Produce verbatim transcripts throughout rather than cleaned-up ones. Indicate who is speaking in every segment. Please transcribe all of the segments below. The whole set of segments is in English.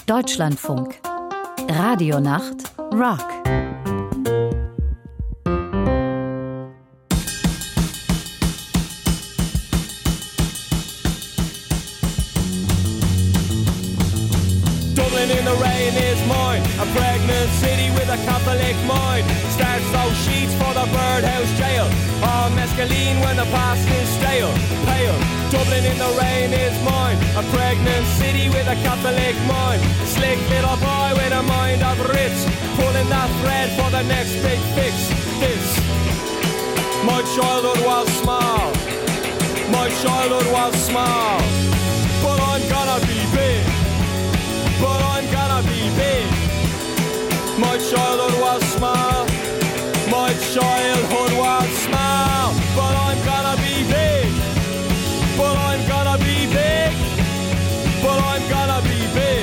Speaker 1: Deutschlandfunk. Radionacht Rock.
Speaker 2: Dublin in the rain is mine, a pregnant city with a Catholic mind. Starts those sheets for the birdhouse jail. Oh, mescaline when the past is stale, pale. Dublin in the rain is mine, a pregnant city with a Catholic mind. Slick little boy with a mind of Ritz, pulling that thread for the next big fix. This, my childhood was small, my childhood was small, but I'm gonna be big. But I'm gonna be big. My childhood was small. My childhood was small. But I'm gonna be big. But I'm gonna be big. But I'm gonna be big.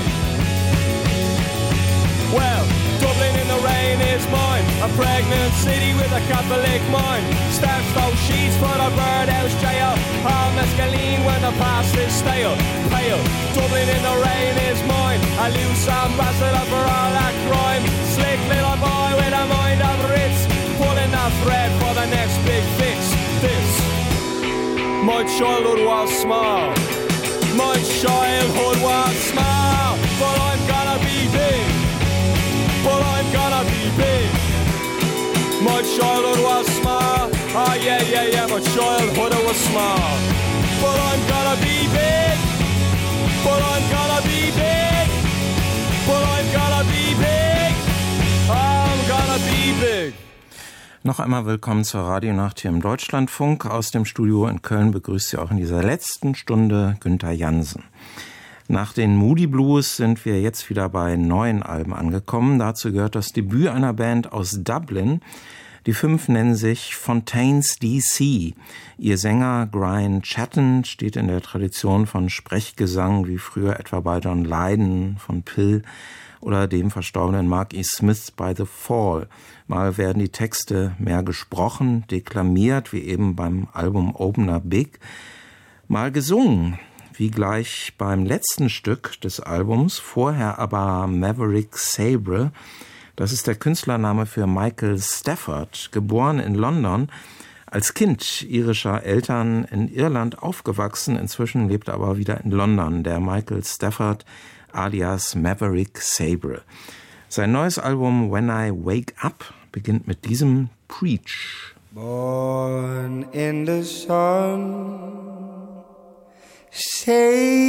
Speaker 2: Well, Dublin in the rain is mine. A pregnant city with a Catholic mind. Starts those sheets for the birdhouse jail. All mescaline when the past is stale, pale. Dublin in the rain is mine. A loose ambassador for all that crime. Slick little boy with a mind of Ritz, pulling that thread for the next big fix. This, my childhood was small. My childhood was small. But I'm gonna be big. But I'm gonna be big. My childhood was small. Oh yeah, yeah, yeah, my childhood was small. But I'm gonna be big. But I'm gonna be big. But I'm gonna be big. I'm gonna be big.
Speaker 3: Noch einmal willkommen zur Radionacht hier im Deutschlandfunk. Aus dem Studio in Köln begrüßt Sie auch in dieser letzten Stunde Günther Jansen. Nach den Moody Blues sind wir jetzt wieder bei neuen Alben angekommen. Dazu gehört das Debüt einer Band aus Dublin. Die fünf nennen sich Fontaines D C. Ihr Sänger Brian Chatton steht in der Tradition von Sprechgesang, wie früher etwa bei John Lydon von Pill oder dem verstorbenen Mark E. Smith bei The Fall. Mal werden die Texte mehr gesprochen, deklamiert, wie eben beim Album Opener Big, mal gesungen, wie gleich beim letzten Stück des Albums, vorher aber Maverick Sabre. Das ist der Künstlername für Michael Stafford, geboren in London, als Kind irischer Eltern in Irland aufgewachsen, inzwischen lebt er aber wieder in London, der Michael Stafford alias Maverick Sabre. Sein neues Album When I Wake Up beginnt mit diesem Preach.
Speaker 4: Born in the sun, saved,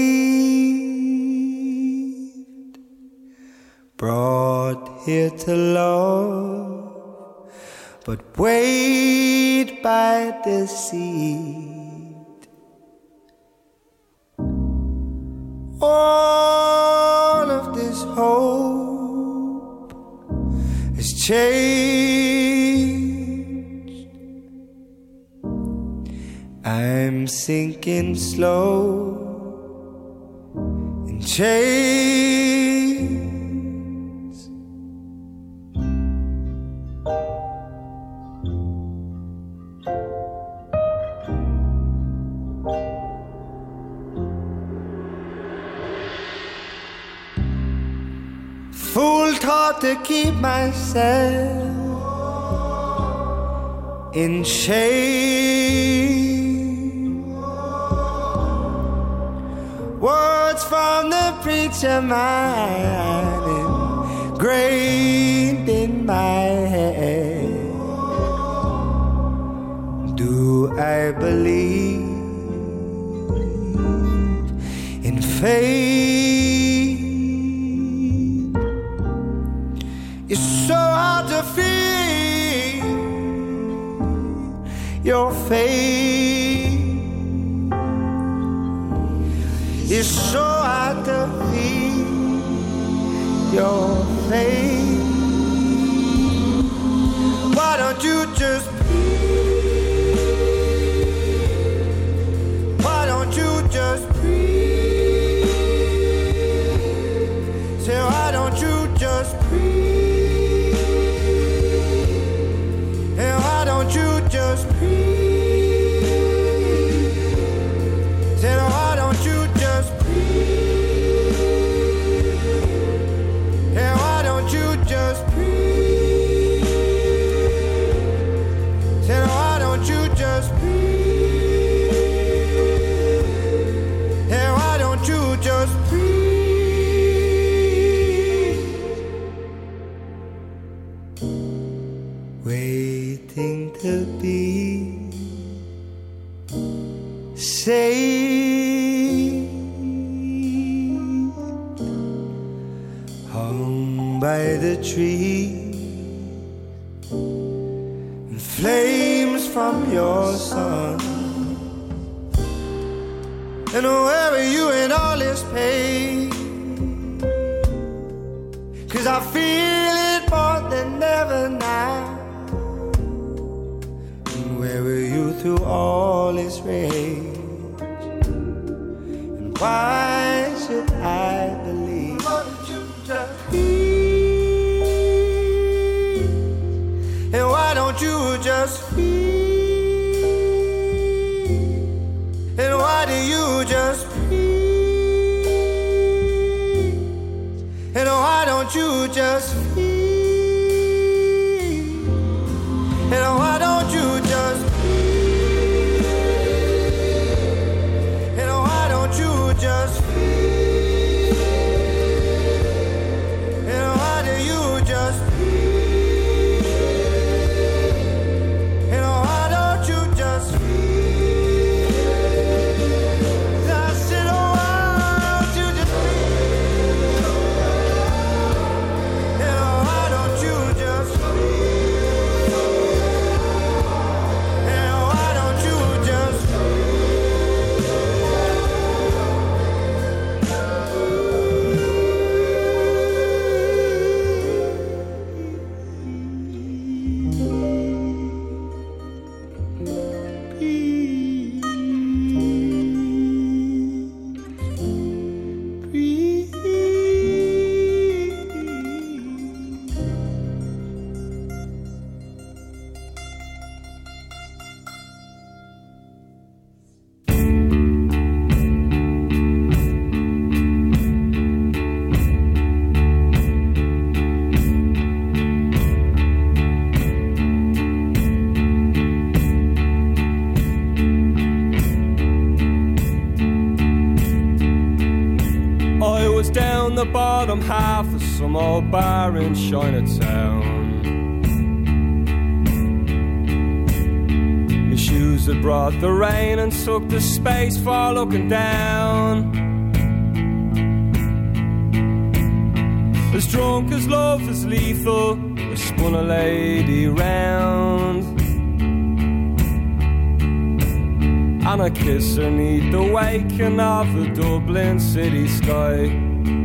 Speaker 4: brought here to love, but weighed by deceit. All of this hope has changed. I'm sinking slow in chains. Fool taught to keep myself in shame. Words from the preacher man ingrained in my head. Do I believe in faith? It's so hard to feel your faith. It's so hard to feel your faith. Why don't you just breathe? Why don't you just breathe? Say, why don't you just breathe? And why don't you just breathe? Say, why don't you just breathe? down by the tree, and flames from your sun. And where are you in all this pain? 'Cause I feel it more than ever now. And where were you through all this rage? And why should I believe? Why did you just feel? And why don't you just feel? And why do you just feel? And why don't you just feel? And why don't you just feel? And why don't you just feel? And why do you just feel? And why don't you just feel?
Speaker 2: The bottom half of some old bar in Chinatown. My shoes had brought the rain and took the space for looking down. As drunk as love is lethal, I spun a lady round, and I kissed her neath the waking of the Dublin city sky.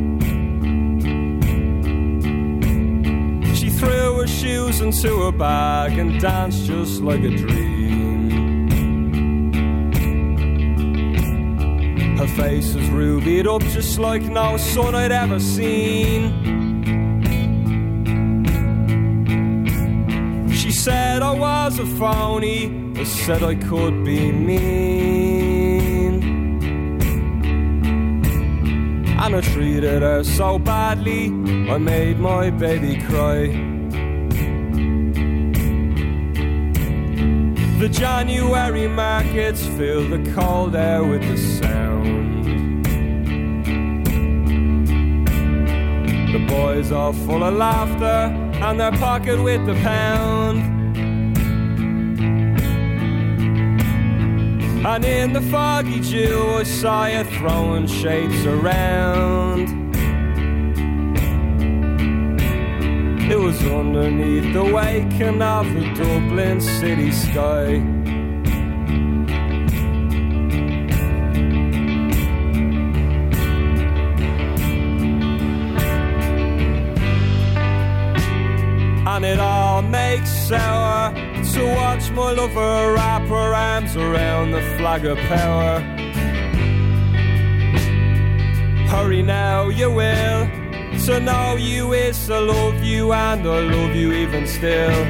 Speaker 2: Threw her shoes into her bag and danced just like a dream. Her face was rubied up just like no sun I'd ever seen. She said I was a phony, I said I could be mean, and I treated her so badly I made my baby cry. The January markets fill the cold air with the sound. The boys are full of laughter and their pocket with the pound. And in the foggy dew I saw you throwing shapes around. It was underneath the waking of the Dublin city sky. And it all makes sour to watch my lover wrap her arms around the flag of power. Hurry now, you will. To know you is to love you, and I love you even still.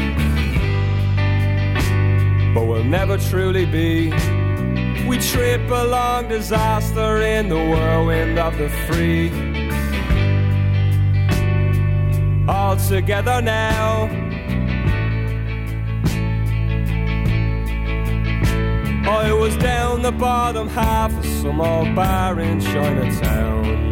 Speaker 2: But we'll never truly be. We trip along disaster in the whirlwind of the free. All together now. I was down the bottom half of some old bar in Chinatown.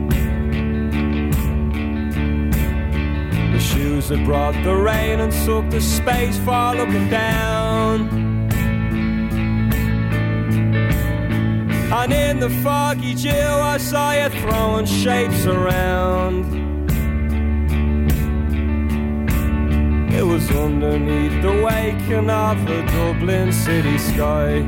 Speaker 2: The shoes that brought the rain and took the space for looking down. And in the foggy dew I saw you throwing shapes around. It was underneath the waking of the Dublin city sky.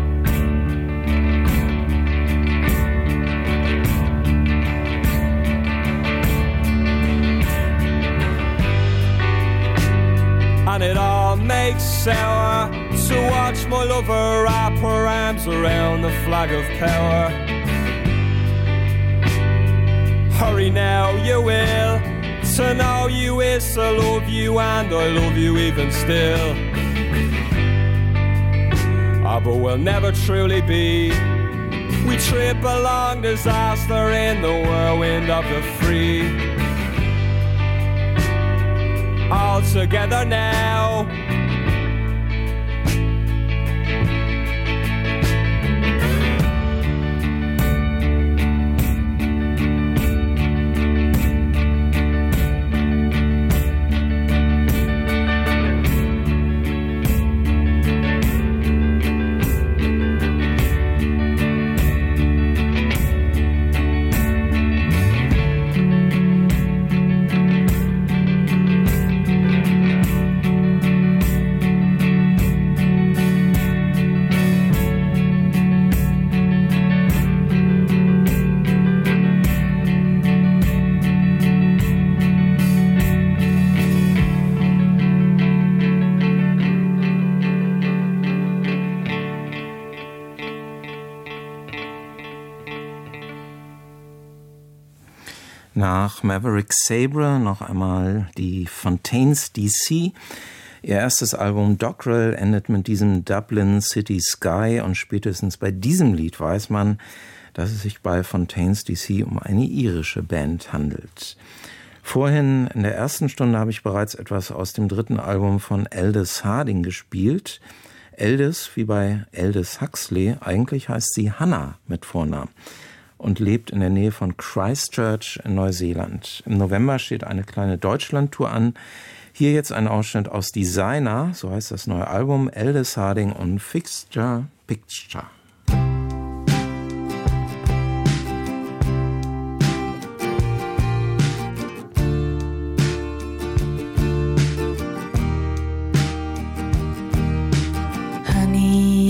Speaker 2: And it all makes sour to watch my lover wrap her arms around the flag of power. Hurry now, you will, to know you is to love you, and I love you even still. Ah, but we'll never truly be. We trip along disaster in the whirlwind of the free. All together now.
Speaker 3: Nach Maverick Sabre noch einmal die Fontaines D C. Ihr erstes Album Dockrell endet mit diesem Dublin City Sky und spätestens bei diesem Lied weiß man, dass es sich bei Fontaines D C um eine irische Band handelt. Vorhin in der ersten Stunde habe ich bereits etwas aus dem dritten Album von Aldous Harding gespielt. Aldous, wie bei Aldous Huxley, eigentlich heißt sie Hannah mit Vornamen und lebt in der Nähe von Christchurch in Neuseeland. Im November steht eine kleine Deutschlandtour an. Hier jetzt ein Ausschnitt aus Designer, so heißt das neue Album, Aldous Harding und Fixture Picture.
Speaker 5: Honey,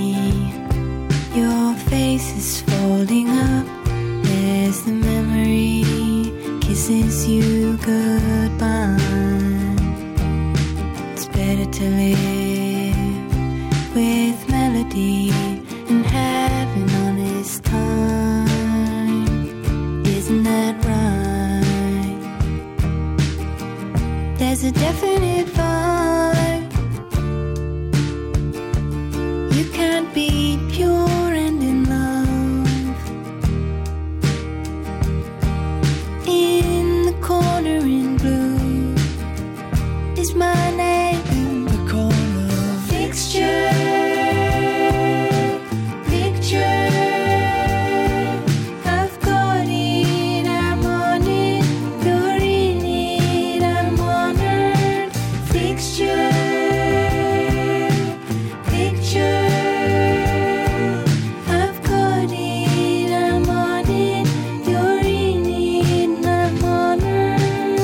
Speaker 5: your face is folding up. There's the memory kisses you goodbye. It's better to live with melody and have an honest time. Isn't that right? There's a definite vibe. You can't be pure and in love. In the corner in blue is my name. In the corner. Fixture, picture. I've got it, I'm on it. You're in it, I'm honored. Fixture, picture. I've got it, I'm on it. You're in it, I'm honored.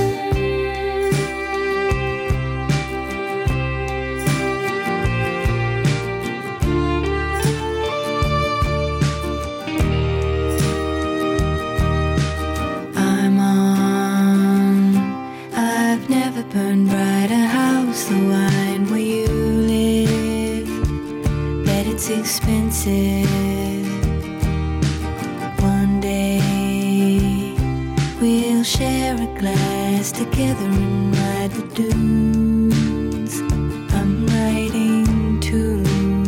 Speaker 5: I'm on. I've never burned brighter house, the wine where you live. Bet it's expensive. One day we'll share a glass together and ride the dunes. I'm writing too.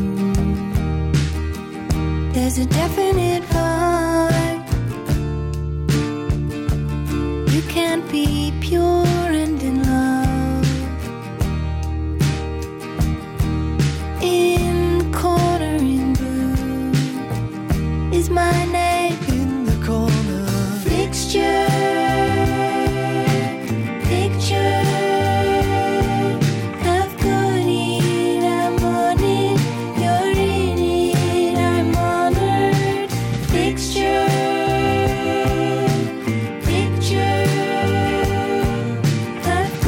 Speaker 5: There's a definite vibe. You can't be pure and in love. In the corner in blue is my name. In the corner. Fixture, picture. I've got it, I'm on it. You're in it, I'm honored. Fixture, picture. I've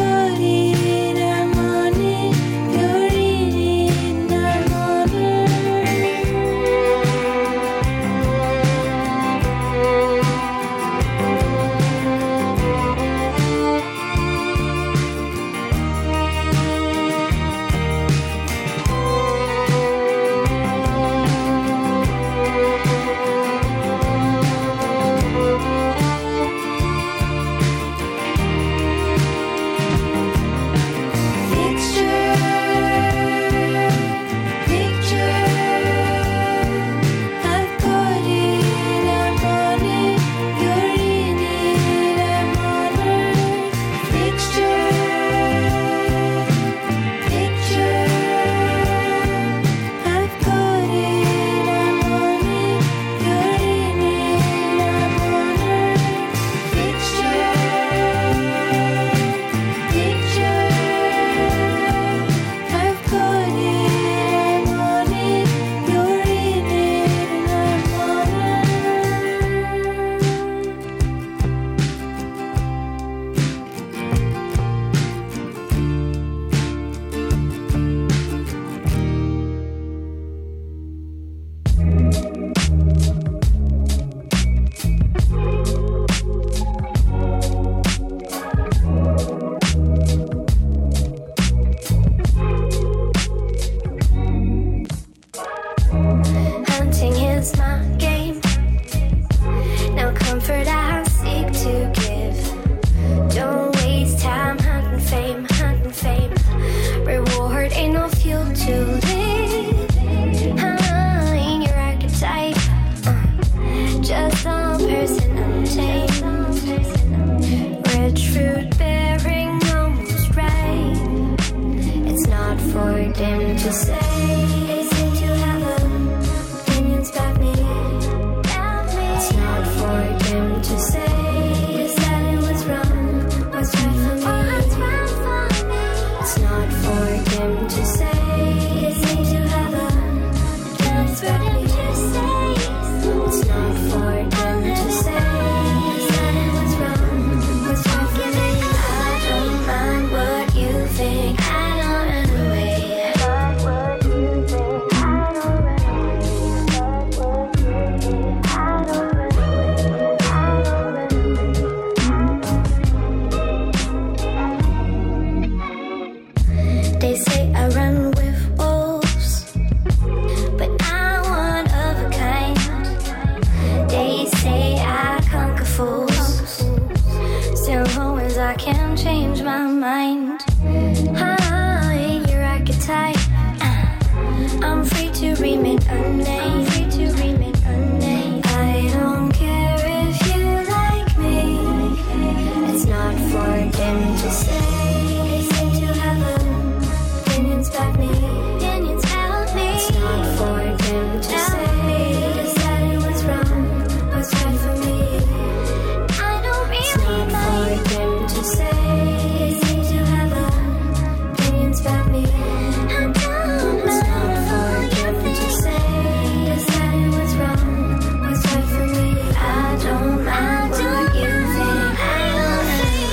Speaker 5: I can change my mind. Ah, your archetype. Uh, I'm free to remain unnamed. Free to remain unnamed. I don't care if you like me. It's not for them to say. They seem to have opinions about me. Opinions about me. It's not for them to say. That it was wrong, what's right for me. I don't really mind for them to say. They seem to have opinions about me. I don't it's not for them to say. That it was wrong, what's right for me. I don't mind what you think. I don't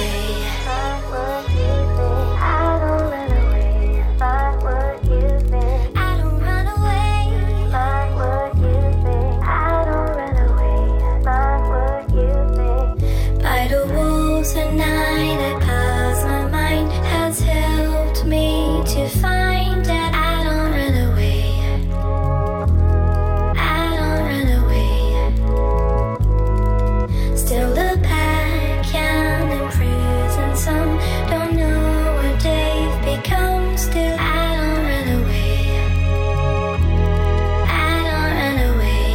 Speaker 5: run away. Mind what you think. I don't run away. Mind what you think. I don't run away. Mind what you think. By the walls at night, I pass my mind has helped me to find that I don't run away. I don't run away. Still the pack can imprison some. Don't know what they've become. Still I don't run away. I don't run away.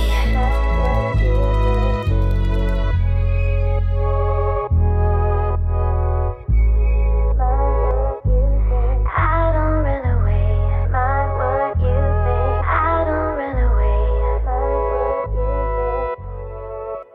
Speaker 5: I don't run away. Mind what you think. I don't run away. Mind what you think.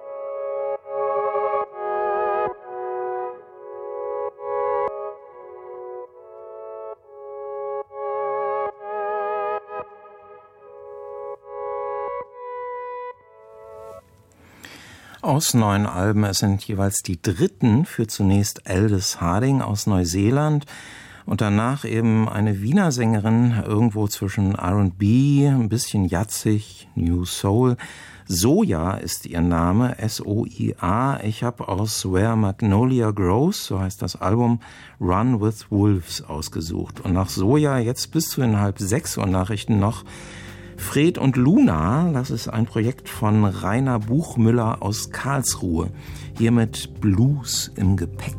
Speaker 3: Aus neun Alben, es sind jeweils die dritten für zunächst Aldous Harding aus Neuseeland und danach eben eine Wiener Sängerin irgendwo zwischen R and B, ein bisschen jazzig, New Soul. Soja ist ihr Name, S O I A. Ich habe aus Where Magnolia Grows, so heißt das Album, Run with Wolves ausgesucht. Und nach Soja jetzt bis zu den halb sechs Uhr Nachrichten noch Fred und Luna, das ist ein Projekt von Rainer Buchmüller aus Karlsruhe. Hier mit Blues im Gepäck.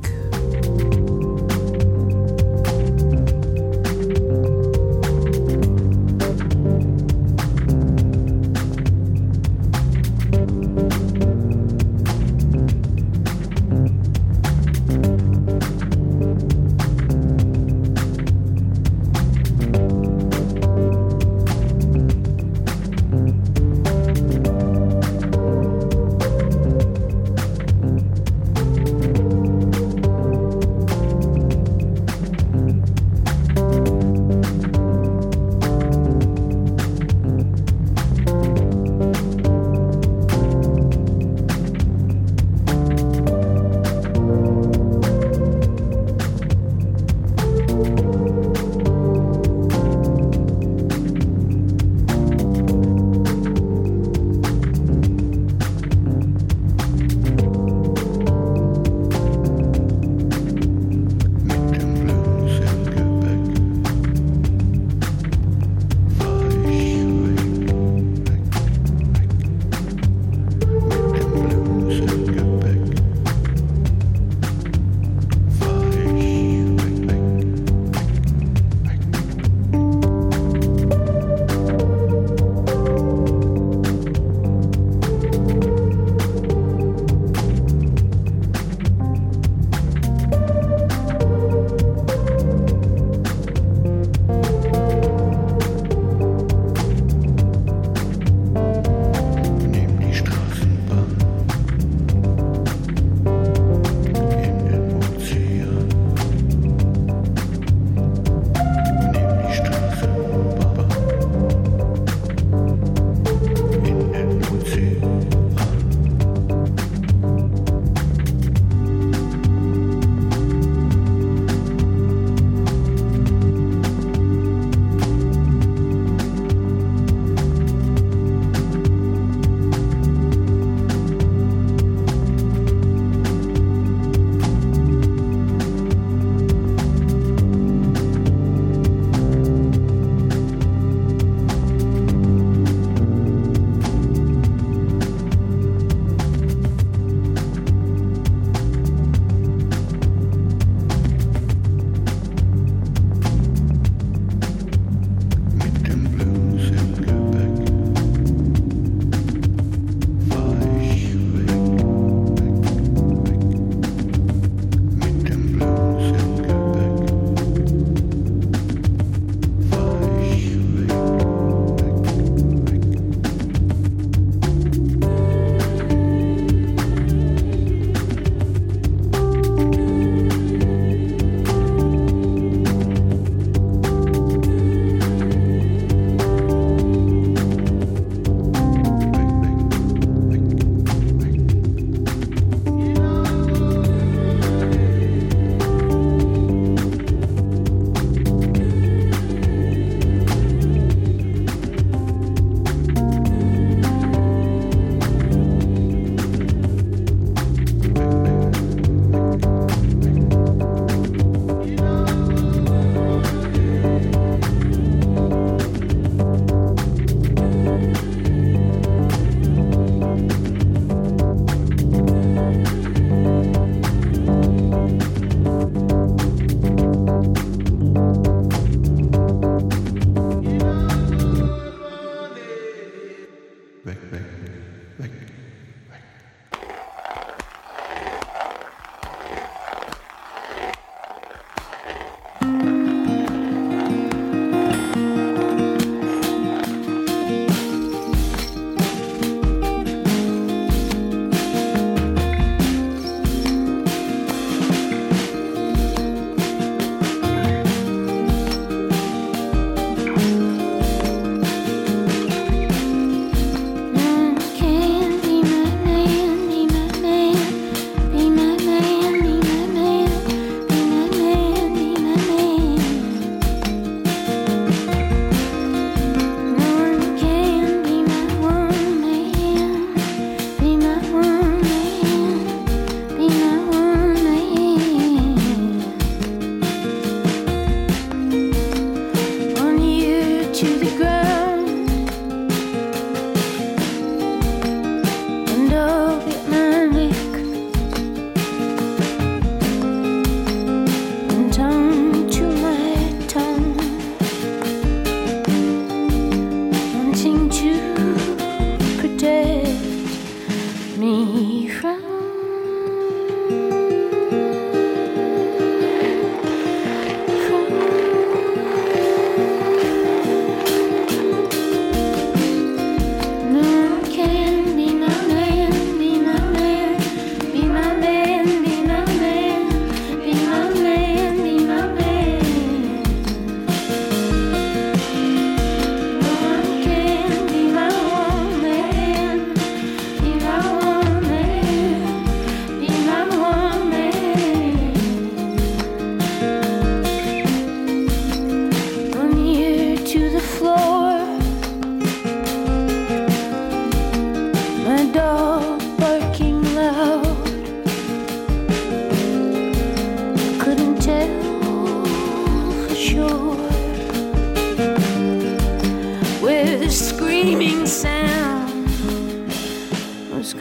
Speaker 5: I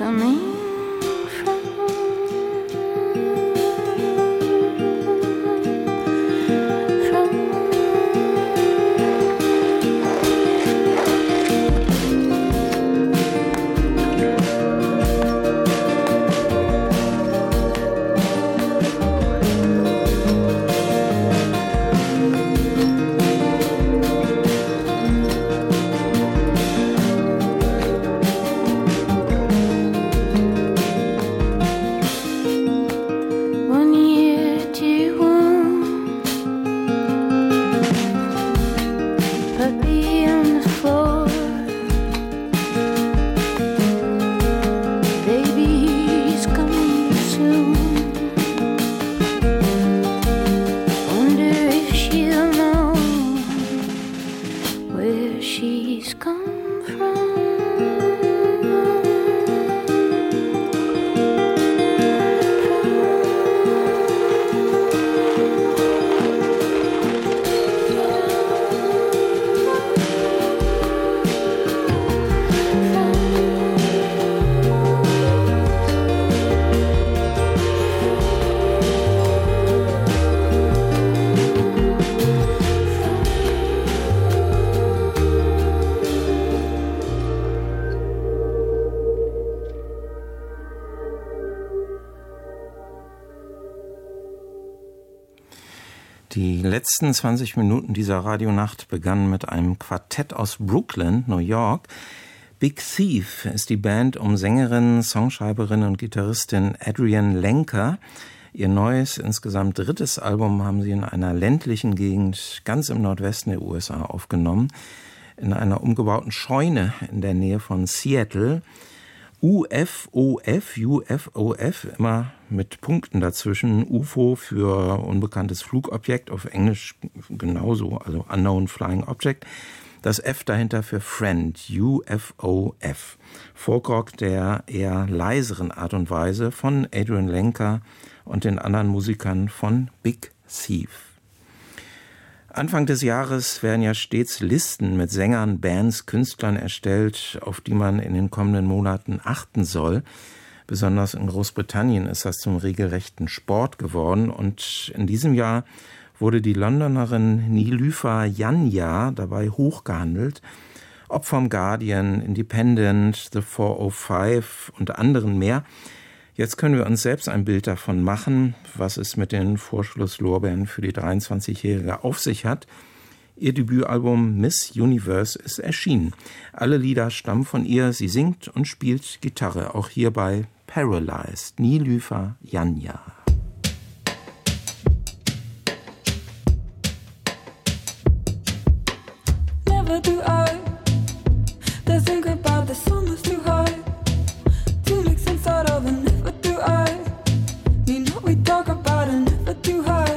Speaker 5: coming from?
Speaker 3: Die letzten zwanzig Minuten dieser Radionacht begannen mit einem Quartett aus Brooklyn, New York. Big Thief ist die Band um Sängerin, Songschreiberin und Gitarristin Adrienne Lenker. Ihr neues, insgesamt drittes Album haben sie in einer ländlichen Gegend ganz im Nordwesten der U S A aufgenommen, in einer umgebauten Scheune in der Nähe von Seattle. U F O F, U F O F, immer mit Punkten dazwischen. U F O für unbekanntes Flugobjekt, auf Englisch genauso, also Unknown Flying Object. Das F dahinter für Friend, U F O F. Folkrock der eher leiseren Art und Weise von Adrienne Lenker und den anderen Musikern von Big Thief. Anfang des Jahres werden ja stets Listen mit Sängern, Bands, Künstlern erstellt, auf die man in den kommenden Monaten achten soll. Besonders in Großbritannien ist das zum regelrechten Sport geworden. Und in diesem Jahr wurde die Londonerin Nilüfer Yanya dabei hochgehandelt. Ob vom Guardian, Independent, The four oh five und anderen mehr. Jetzt können wir uns selbst ein Bild davon machen, was es mit den Vorschlusslorbeeren für die dreiundzwanzigjährige auf sich hat. Ihr Debütalbum Miss Universe ist erschienen. Alle Lieder stammen von ihr. Sie singt und spielt Gitarre, auch hier bei Paralyzed. Nilüfer Yanya.
Speaker 6: Never do I to think about the summer's too high to make sense out of it. Never do I you know we talk about it. Never do I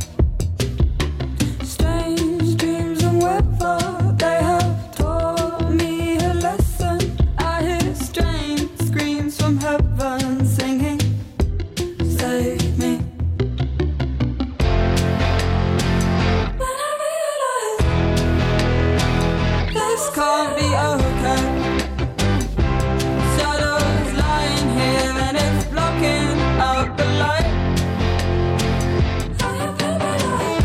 Speaker 6: strange dreams and weather they have taught me a lesson. I hear strange screams from heaven singing save me. When I realize this can't be okay. Shadows lying here and it's blocking out the light. I am paralyzed.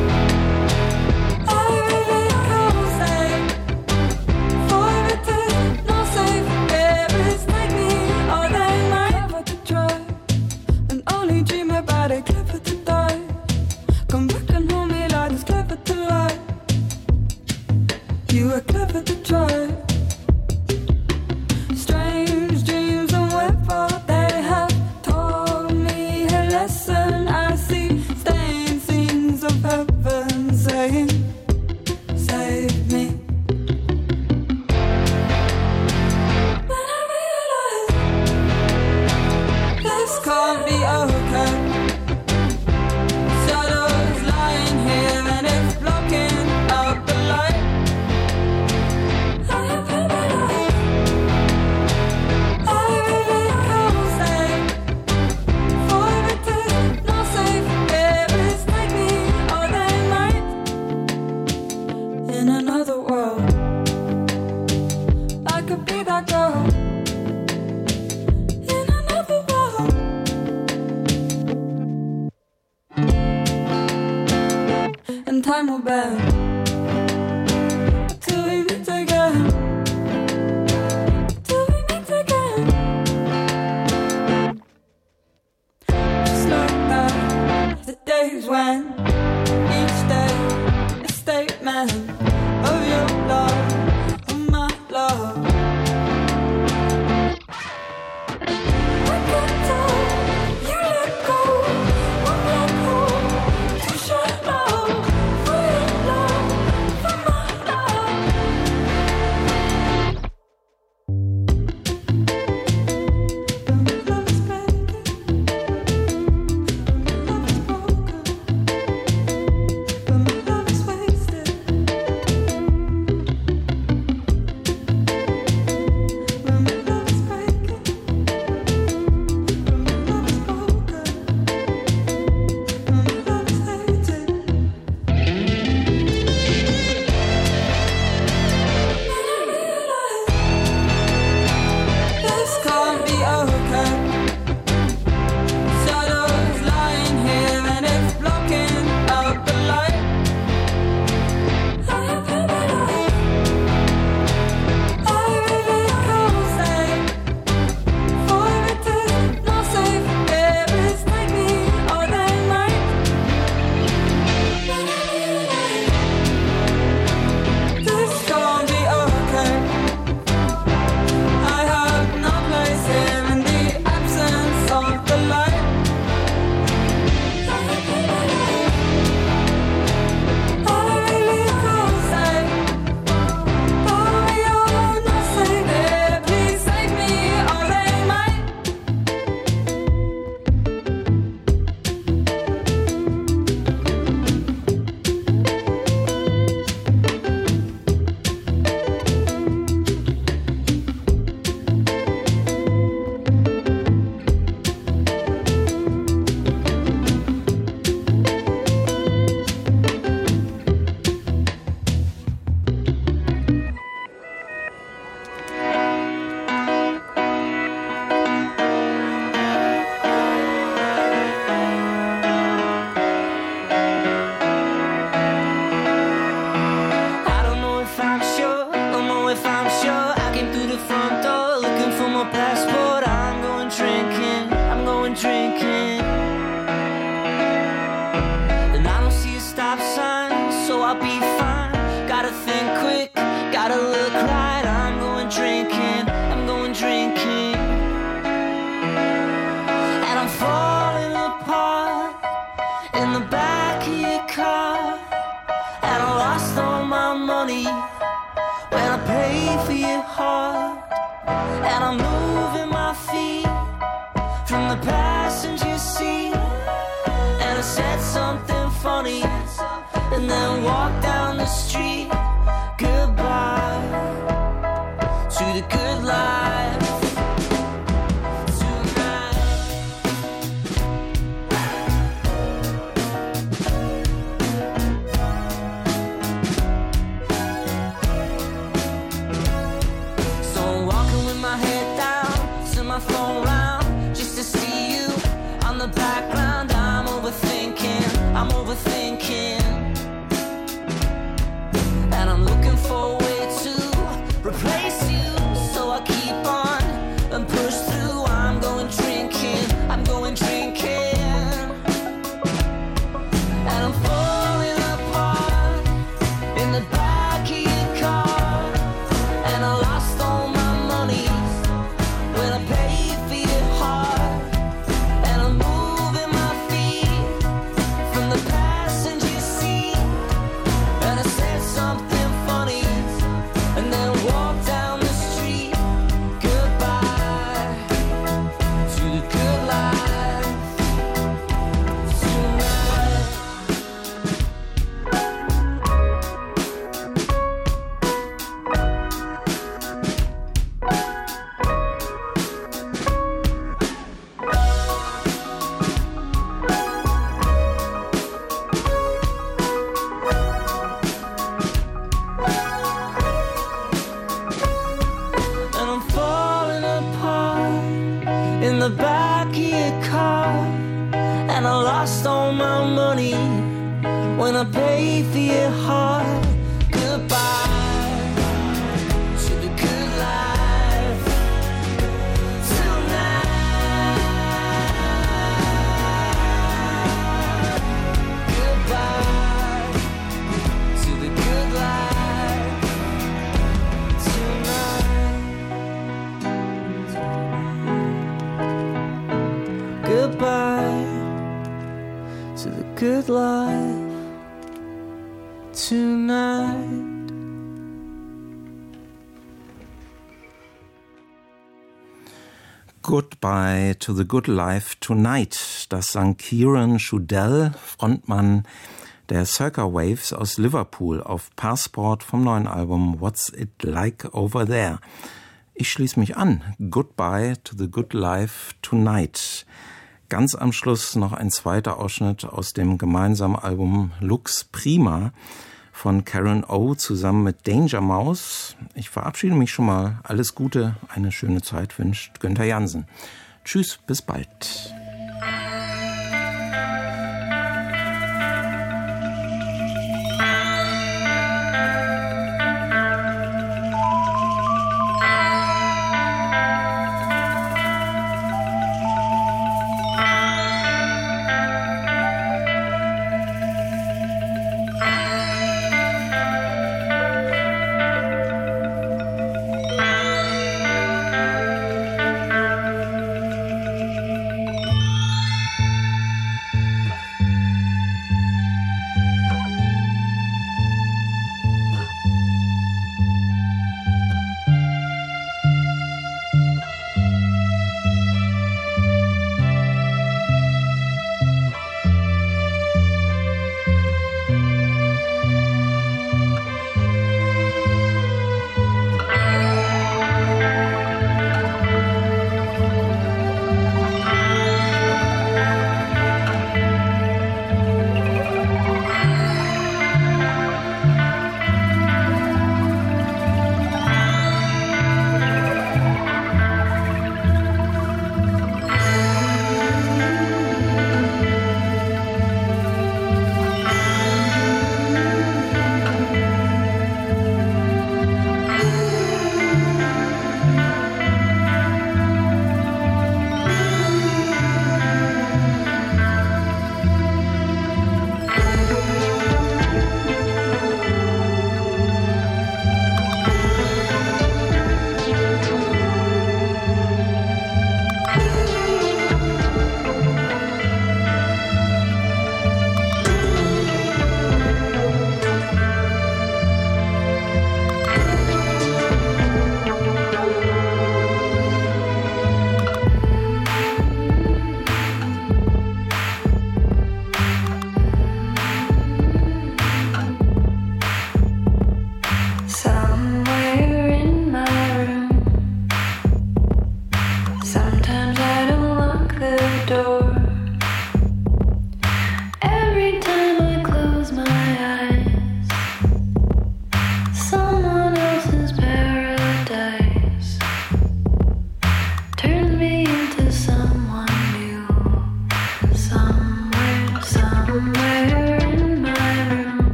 Speaker 6: I really can't say. For it is not safe. There is take me all day night. Clever to try and only dream about it. Clever to die. Come back and hold me like it's clever to lie. You were clever to try. Strange dreams and weather they have taught me a lesson. I see stained scenes of heaven saying, save me. When I realize this can't be okay. Shadows lying here and it's blocking out the light. I am paralyzed. I really can't say. For it is time will bend till we meet again. Till we meet again. Just like that, the days when each day a statement of your love, of my love. I can tell you let go, won't let go. To show love for your love, for my love. When my love is breaking, when my love is broken, when my love is wasted, when my love is breaking, when my love is broken, when my love is hated. And I realize this can't be okay. Shadows lying here and it's blocking out the light. I realize I really can't stay. For it is not safe. There is take me all day night. And I realize this can't be okay. I have no place here in the absence of the light. I realize I really can't stay. Oh, you're not safe there. Please save me all day night. I don't know if I'm sure, don't know if I'm sure. I came through the front door looking for my passport. I'm going drinking, I'm going drinking. And I don't see a stop sign, so I'll be fine. Gotta think quick, gotta look right. I'm going drinking, I'm going drinking. And I'm falling apart in the back of your car. And I lost all my money when I paid for your heart. And I'm moving my feet from the passenger seat. And I said something funny and then walked down the street. Goodbye to the good life tonight. So I'm walking with my head down, to my phone round, just to see you on the background. I'm overthinking, I'm overthinking. And I'm looking for a way to replace you. So I keep on and push through. I'm going drinking, I'm going drinking. And I'm falling apart in the back of your car. And I lost all my money when I paid for your heart. And I'm moving my feet from the passenger seat. And I said something funny and then walked down the street. Goodbye to the good life tonight. And I'm falling apart in the back of your car. And I lost all my money
Speaker 4: when I pay for your heart. Goodbye to the good life tonight. Goodbye to the good life tonight. Goodbye to the good life tonight.
Speaker 3: Goodbye to the Good Life Tonight. Das sang Kieran Shudell, Frontmann der Circa Waves aus Liverpool, auf Passport vom neuen Album What's It Like Over There. Ich schließe mich an. Goodbye to the Good Life Tonight. Ganz am Schluss noch ein zweiter Ausschnitt aus dem gemeinsamen Album Lux Prima von Karen O zusammen mit Danger Mouse. Ich verabschiede mich schon mal. Alles Gute, eine schöne Zeit wünscht Günther Jansen. Tschüss, bis bald.